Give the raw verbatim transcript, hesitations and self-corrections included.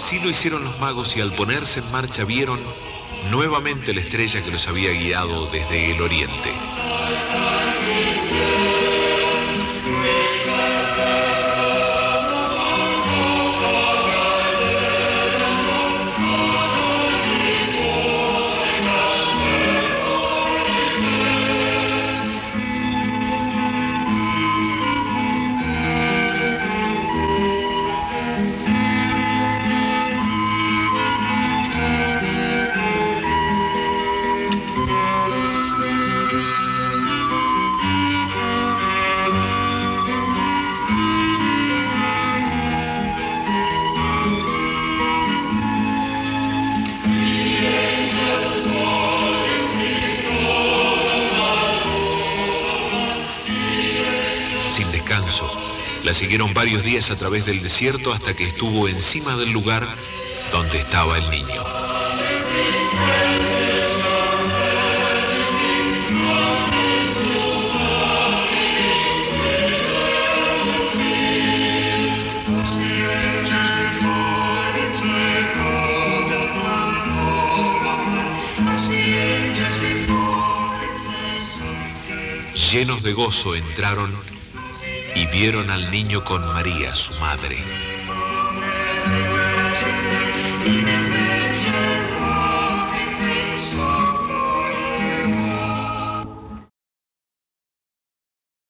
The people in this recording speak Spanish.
Así lo hicieron los magos y al ponerse en marcha vieron nuevamente la estrella que los había guiado desde el oriente. Sin descanso, la siguieron varios días a través del desierto hasta que estuvo encima del lugar donde estaba el niño. Llenos de gozo entraron y vieron al niño con María, su madre.